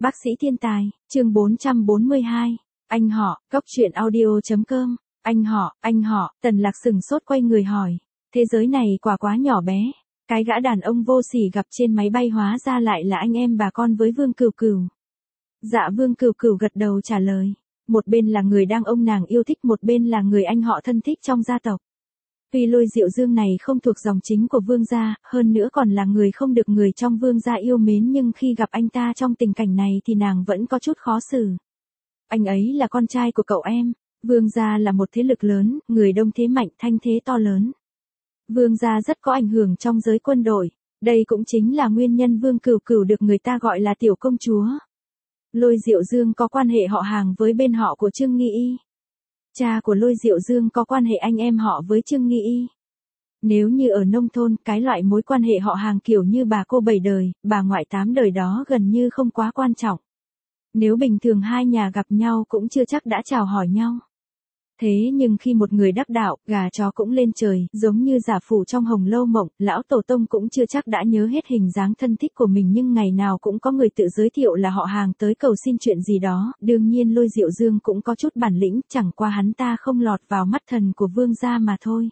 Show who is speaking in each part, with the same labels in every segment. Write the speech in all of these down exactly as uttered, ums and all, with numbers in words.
Speaker 1: Bác sĩ thiên tài, chương bốn trăm bốn mươi hai. Anh họ, góc truyện audio.com. Anh họ, anh họ, Tần Lạc sừng sốt quay người hỏi. Thế giới này quả quá nhỏ bé. Cái gã đàn ông vô sỉ gặp trên máy bay hóa ra lại là anh em bà con với Vương Cửu Cửu. Dạ Vương Cửu Cửu gật đầu trả lời. Một bên là người đang ông nàng yêu thích, một bên là người anh họ thân thích trong gia tộc. Tuy Lôi Diệu Dương này không thuộc dòng chính của Vương gia, hơn nữa còn là người không được người trong Vương gia yêu mến, nhưng khi gặp anh ta trong tình cảnh này thì nàng vẫn có chút khó xử. Anh ấy là con trai của cậu em. Vương gia là một thế lực lớn, người đông thế mạnh, thanh thế to lớn. Vương gia rất có ảnh hưởng trong giới quân đội. Đây cũng chính là nguyên nhân Vương Cửu Cửu được người ta gọi là tiểu công chúa. Lôi Diệu Dương có quan hệ họ hàng với bên họ của Trương Nghi Y. Cha của Lôi Diệu Dương có quan hệ anh em họ với Trương Nghi Y. Nếu như ở nông thôn, cái loại mối quan hệ họ hàng kiểu như bà cô bảy đời, bà ngoại tám đời đó gần như không quá quan trọng. Nếu bình thường hai nhà gặp nhau cũng chưa chắc đã chào hỏi nhau. Thế nhưng khi một người đắc đạo, gà chó cũng lên trời, giống như giả phủ trong Hồng Lâu Mộng, lão tổ tông cũng chưa chắc đã nhớ hết hình dáng thân thích của mình, nhưng ngày nào cũng có người tự giới thiệu là họ hàng tới cầu xin chuyện gì đó. Đương nhiên Lôi Diệu Dương cũng có chút bản lĩnh, chẳng qua hắn ta không lọt vào mắt thần của Vương gia mà thôi.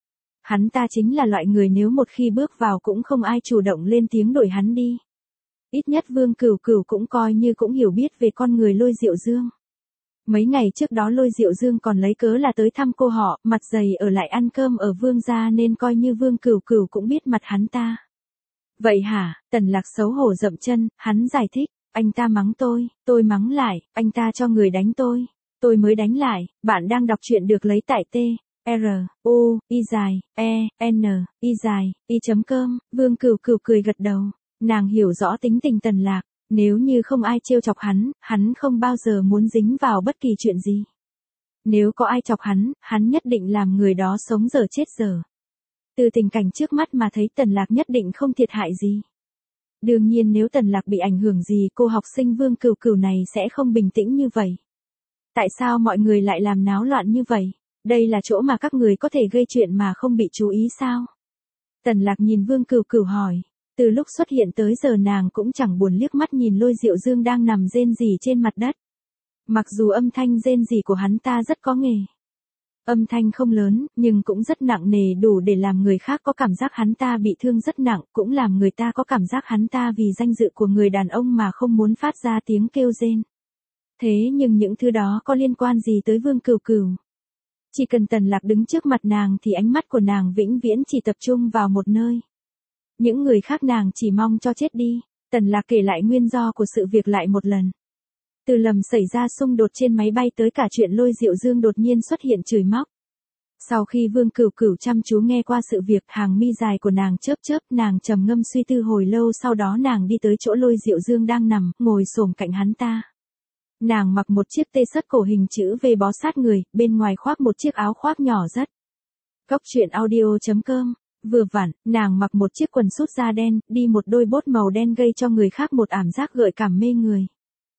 Speaker 1: Hắn ta chính là loại người nếu một khi bước vào cũng không ai chủ động lên tiếng đuổi hắn đi. Ít nhất Vương Cửu Cửu cũng coi như cũng hiểu biết về con người Lôi Diệu Dương. Mấy ngày trước đó Lôi Diệu Dương còn lấy cớ là tới thăm cô họ, mặt dày ở lại ăn cơm ở Vương gia nên coi như Vương Cửu Cửu cũng biết mặt hắn ta. Vậy hả? Tần Lạc xấu hổ dậm chân, hắn giải thích, anh ta mắng tôi, tôi mắng lại, anh ta cho người đánh tôi, tôi mới đánh lại. Bạn đang đọc truyện được lấy tại T, R, U, Y dài, E, N, Y dài, Y.com. Vương Cửu Cửu cười gật đầu, nàng hiểu rõ tính tình Tần Lạc. Nếu như không ai trêu chọc hắn, hắn không bao giờ muốn dính vào bất kỳ chuyện gì. Nếu có ai chọc hắn, hắn nhất định làm người đó sống dở chết dở. Từ tình cảnh trước mắt mà thấy Tần Lạc nhất định không thiệt hại gì. Đương nhiên nếu Tần Lạc bị ảnh hưởng gì, cô học sinh Vương Cửu Cửu này sẽ không bình tĩnh như vậy. Tại sao mọi người lại làm náo loạn như vậy? Đây là chỗ mà các người có thể gây chuyện mà không bị chú ý sao? Tần Lạc nhìn Vương Cửu Cửu hỏi. Từ lúc xuất hiện tới giờ nàng cũng chẳng buồn liếc mắt nhìn Lôi Diệu Dương đang nằm rên rỉ trên mặt đất. Mặc dù âm thanh rên rỉ của hắn ta rất có nghề. Âm thanh không lớn, nhưng cũng rất nặng nề, đủ để làm người khác có cảm giác hắn ta bị thương rất nặng, cũng làm người ta có cảm giác hắn ta vì danh dự của người đàn ông mà không muốn phát ra tiếng kêu rên. Thế nhưng những thứ đó có liên quan gì tới Vương Cửu Cửu? Chỉ cần Tần Lạc đứng trước mặt nàng thì ánh mắt của nàng vĩnh viễn chỉ tập trung vào một nơi. Những người khác nàng chỉ mong cho chết đi. Tần Lạc kể lại nguyên do của sự việc lại một lần. Từ lần xảy ra xung đột trên máy bay tới cả chuyện Lôi Diệu Dương đột nhiên xuất hiện chửi móc. Sau khi Vương Cửu Cửu chăm chú nghe qua sự việc, hàng mi dài của nàng chớp chớp, nàng trầm ngâm suy tư hồi lâu, sau đó nàng đi tới chỗ Lôi Diệu Dương đang nằm, ngồi xổm cạnh hắn ta. Nàng mặc một chiếc tê sất cổ hình chữ V bó sát người, bên ngoài khoác một chiếc áo khoác nhỏ rất. Góc truyện audio.com. Vừa vặn, nàng mặc một chiếc quần sút da đen, đi một đôi bốt màu đen gây cho người khác một ảm giác gợi cảm mê người.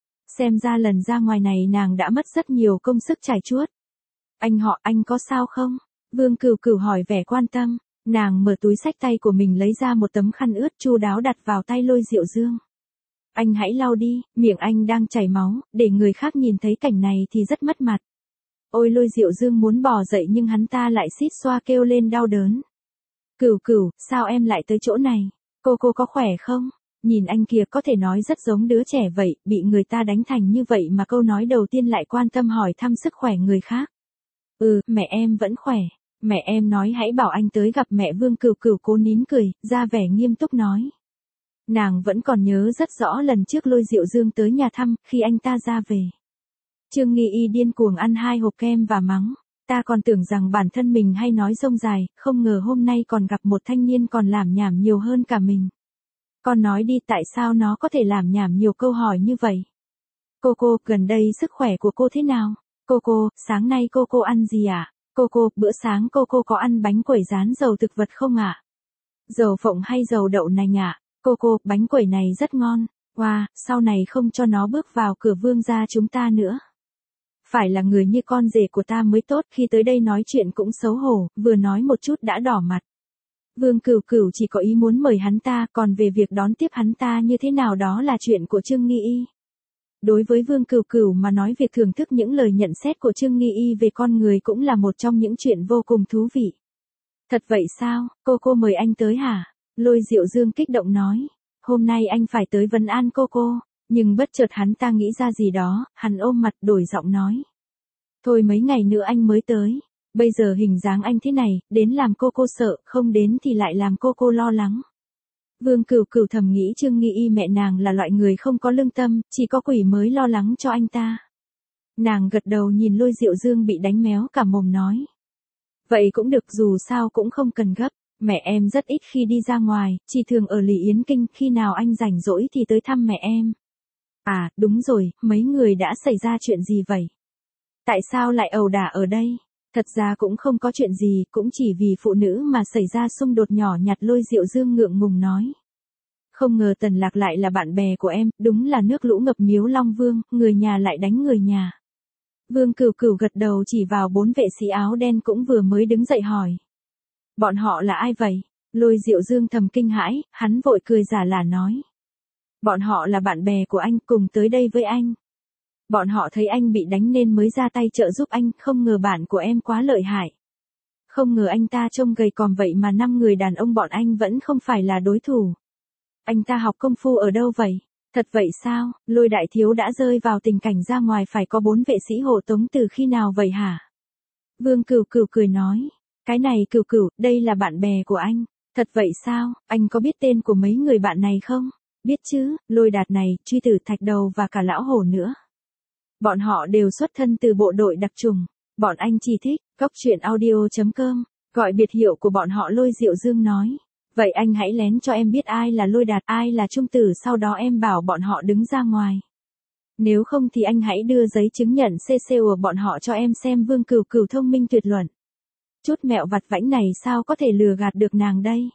Speaker 1: Xem ra lần ra ngoài này nàng đã mất rất nhiều công sức trải chuốt. Anh họ, anh có sao không? Vương Cửu Cửu hỏi vẻ quan tâm. Nàng mở túi xách tay của mình lấy ra một tấm khăn ướt chu đáo đặt vào tay Lôi Diệu Dương. Anh hãy lau đi, miệng anh đang chảy máu, để người khác nhìn thấy cảnh này thì rất mất mặt. Ôi Lôi Diệu Dương muốn bò dậy nhưng hắn ta lại xít xoa kêu lên đau đớn. Cửu Cửu, sao em lại tới chỗ này? Cô cô có khỏe không? Nhìn anh kia có thể nói rất giống đứa trẻ vậy, bị người ta đánh thành như vậy mà câu nói đầu tiên lại quan tâm hỏi thăm sức khỏe người khác. Ừ, mẹ em vẫn khỏe. Mẹ em nói hãy bảo anh tới gặp mẹ. Vương Cửu Cửu cố nín cười, ra vẻ nghiêm túc nói. Nàng vẫn còn nhớ rất rõ lần trước Lôi Diệu Dương tới nhà thăm, khi anh ta ra về. Trương Nghi Y điên cuồng ăn hai hộp kem và mắng. Ta còn tưởng rằng bản thân mình hay nói rông dài, không ngờ hôm nay còn gặp một thanh niên còn làm nhảm nhiều hơn cả mình. Con nói đi, tại sao nó có thể làm nhảm nhiều câu hỏi như vậy? Cô cô, gần đây sức khỏe của cô thế nào? Cô cô, sáng nay cô cô ăn gì ạ? À? Cô cô, bữa sáng cô cô có ăn bánh quẩy rán dầu thực vật không ạ? À? Dầu phộng hay dầu đậu nành ạ? À? Cô cô, bánh quẩy này rất ngon. Wow, sau này không cho nó bước vào cửa Vương gia chúng ta nữa. Phải là người như con rể của ta mới tốt, khi tới đây nói chuyện cũng xấu hổ, vừa nói một chút đã đỏ mặt. Vương Cửu Cửu chỉ có ý muốn mời hắn ta, còn về việc đón tiếp hắn ta như thế nào đó là chuyện của Trương Nghi Y. Đối với Vương Cửu Cửu mà nói việc thưởng thức những lời nhận xét của Trương Nghi Y về con người cũng là một trong những chuyện vô cùng thú vị. Thật vậy sao, cô cô mời anh tới hả? Lôi Diệu Dương kích động nói. Hôm nay anh phải tới vấn an cô cô, nhưng bất chợt hắn ta nghĩ ra gì đó, hắn ôm mặt đổi giọng nói. Thôi mấy ngày nữa anh mới tới, bây giờ hình dáng anh thế này, đến làm cô cô sợ, không đến thì lại làm cô cô lo lắng. Vương Cửu Cửu thầm nghĩ Trương Nghi Y mẹ nàng là loại người không có lương tâm, chỉ có quỷ mới lo lắng cho anh ta. Nàng gật đầu nhìn Lôi Diệu Dương bị đánh méo cả mồm nói. Vậy cũng được, dù sao cũng không cần gấp, mẹ em rất ít khi đi ra ngoài, chỉ thường ở Lý Yến Kinh, khi nào anh rảnh rỗi thì tới thăm mẹ em. À, đúng rồi, mấy người đã xảy ra chuyện gì vậy? Tại sao lại ẩu đả ở đây? Thật ra cũng không có chuyện gì, cũng chỉ vì phụ nữ mà xảy ra xung đột nhỏ nhặt. Lôi Diệu Dương ngượng ngùng nói. Không ngờ Tần Lạc lại là bạn bè của em, đúng là nước lũ ngập Miếu Long Vương, người nhà lại đánh người nhà. Vương Cửu Cửu gật đầu chỉ vào bốn vệ sĩ áo đen cũng vừa mới đứng dậy hỏi. Bọn họ là ai vậy? Lôi Diệu Dương thầm kinh hãi, hắn vội cười giả lả nói. Bọn họ là bạn bè của anh, cùng tới đây với anh. Bọn họ thấy anh bị đánh nên mới ra tay trợ giúp anh, không ngờ bạn của em quá lợi hại. Không ngờ anh ta trông gầy còm vậy mà năm người đàn ông bọn anh vẫn không phải là đối thủ. Anh ta học công phu ở đâu vậy? Thật vậy sao, Lôi đại thiếu đã rơi vào tình cảnh ra ngoài phải có bốn vệ sĩ hộ tống từ khi nào vậy hả? Vương Cửu Cửu cười nói. Cái này Cửu Cửu, đây là bạn bè của anh. Thật vậy sao, anh có biết tên của mấy người bạn này không? Biết chứ, Lôi Đạt này, Truy Tử Thạch Đầu và cả Lão Hổ nữa. Bọn họ đều xuất thân từ bộ đội đặc trùng. Bọn anh chỉ thích, cóc truyện audio chấm com, gọi biệt hiệu của bọn họ. Lôi Diệu Dương nói. Vậy anh hãy lén cho em biết ai là Lôi Đạt, ai là Trung Tử, sau đó em bảo bọn họ đứng ra ngoài. Nếu không thì anh hãy đưa giấy chứng nhận xê xê của bọn họ cho em xem. Vương Cửu Cửu thông minh tuyệt luận. Chút mẹo vặt vãnh này sao có thể lừa gạt được nàng đây?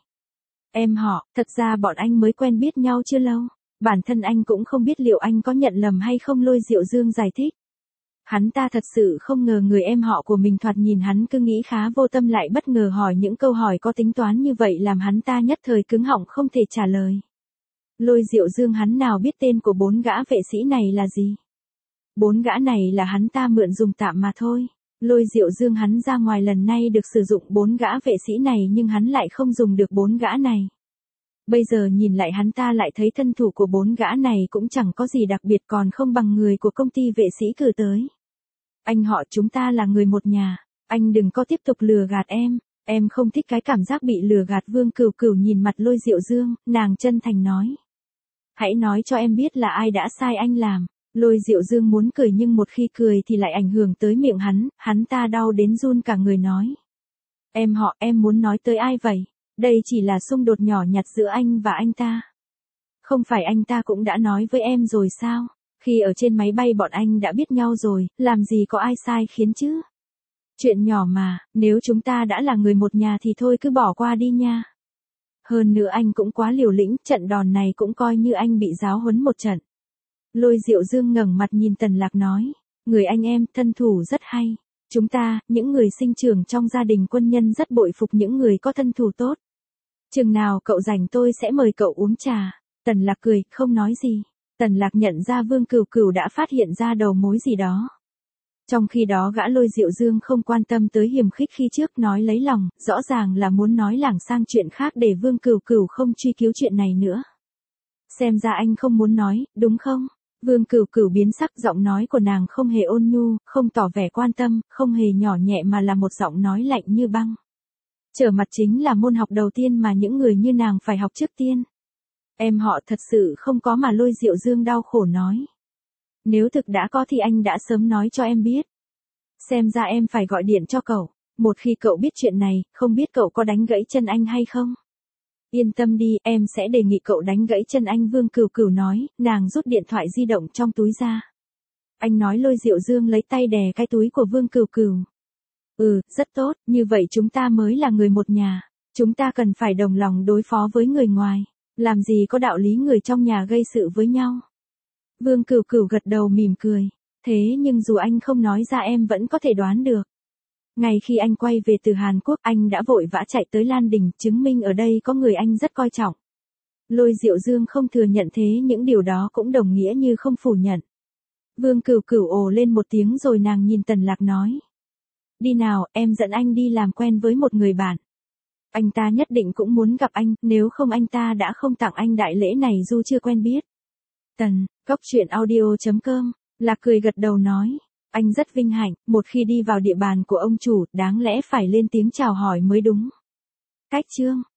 Speaker 1: Em họ, thật ra bọn anh mới quen biết nhau chưa lâu. Bản thân anh cũng không biết liệu anh có nhận lầm hay không. Lôi Diệu Dương giải thích. Hắn ta thật sự không ngờ người em họ của mình thoạt nhìn hắn cứ nghĩ khá vô tâm lại bất ngờ hỏi những câu hỏi có tính toán như vậy, làm hắn ta nhất thời cứng họng không thể trả lời. Lôi Diệu Dương hắn nào biết tên của bốn gã vệ sĩ này là gì? Bốn gã này là hắn ta mượn dùng tạm mà thôi. Lôi Diệu Dương hắn ra ngoài lần này được sử dụng bốn gã vệ sĩ này nhưng hắn lại không dùng được bốn gã này. Bây giờ nhìn lại hắn ta lại thấy thân thủ của bốn gã này cũng chẳng có gì đặc biệt, còn không bằng người của công ty vệ sĩ cử tới. Anh họ, chúng ta là người một nhà, anh đừng có tiếp tục lừa gạt em, em không thích cái cảm giác bị lừa gạt. Vương Cửu Cửu nhìn mặt Lôi Diệu Dương, nàng chân thành nói. Hãy nói cho em biết là ai đã sai anh làm. Lôi Diệu Dương muốn cười nhưng một khi cười thì lại ảnh hưởng tới miệng hắn, hắn ta đau đến run cả người nói. Em họ, em muốn nói tới ai vậy? Đây chỉ là xung đột nhỏ nhặt giữa anh và anh ta. Không phải anh ta cũng đã nói với em rồi sao? Khi ở trên máy bay bọn anh đã biết nhau rồi, làm gì có ai sai khiến chứ? Chuyện nhỏ mà, nếu chúng ta đã là người một nhà thì thôi cứ bỏ qua đi nha. Hơn nữa anh cũng quá liều lĩnh, trận đòn này cũng coi như anh bị giáo huấn một trận. Lôi Diệu Dương ngẩng mặt nhìn Tần Lạc nói. Người anh em, thân thủ rất hay. Chúng ta, những người sinh trưởng trong gia đình quân nhân rất bội phục những người có thân thủ tốt. Chừng nào cậu rảnh tôi sẽ mời cậu uống trà. Tần Lạc cười, không nói gì. Tần Lạc nhận ra Vương Cửu Cửu đã phát hiện ra đầu mối gì đó. Trong khi đó gã Lôi Diệu Dương không quan tâm tới hiềm khích khi trước nói lấy lòng, rõ ràng là muốn nói lảng sang chuyện khác để Vương Cửu Cửu không truy cứu chuyện này nữa. Xem ra anh không muốn nói, đúng không? Vương Cửu Cửu biến sắc, giọng nói của nàng không hề ôn nhu, không tỏ vẻ quan tâm, không hề nhỏ nhẹ mà là một giọng nói lạnh như băng. Trở mặt chính là môn học đầu tiên mà những người như nàng phải học trước tiên. Em họ thật sự không có mà. Lôi Diệu Dương đau khổ nói. Nếu thực đã có thì anh đã sớm nói cho em biết. Xem ra em phải gọi điện cho cậu. Một khi cậu biết chuyện này, không biết cậu có đánh gãy chân anh hay không? Yên tâm đi, em sẽ đề nghị cậu đánh gãy chân anh. Vương Cửu Cửu nói, nàng rút điện thoại di động trong túi ra. Anh nói. Lôi Diệu Dương lấy tay đè cái túi của Vương Cửu Cửu. Ừ, rất tốt, như vậy chúng ta mới là người một nhà. Chúng ta cần phải đồng lòng đối phó với người ngoài. Làm gì có đạo lý người trong nhà gây sự với nhau. Vương Cửu Cửu gật đầu mỉm cười. Thế nhưng dù anh không nói ra em vẫn có thể đoán được. Ngay khi anh quay về từ Hàn Quốc, anh đã vội vã chạy tới Lan Đình, chứng minh ở đây có người anh rất coi trọng. Lôi Diệu Dương không thừa nhận thế những điều đó cũng đồng nghĩa như không phủ nhận. Vương Cửu Cửu ồ lên một tiếng rồi nàng nhìn Tần Lạc nói. Đi nào, em dẫn anh đi làm quen với một người bạn. Anh ta nhất định cũng muốn gặp anh, nếu không anh ta đã không tặng anh đại lễ này dù chưa quen biết. Tần, Cốc Truyện Audio chấm com, Lạc cười gật đầu nói. Anh rất vinh hạnh, một khi đi vào địa bàn của ông chủ, đáng lẽ phải lên tiếng chào hỏi mới đúng. Cách chương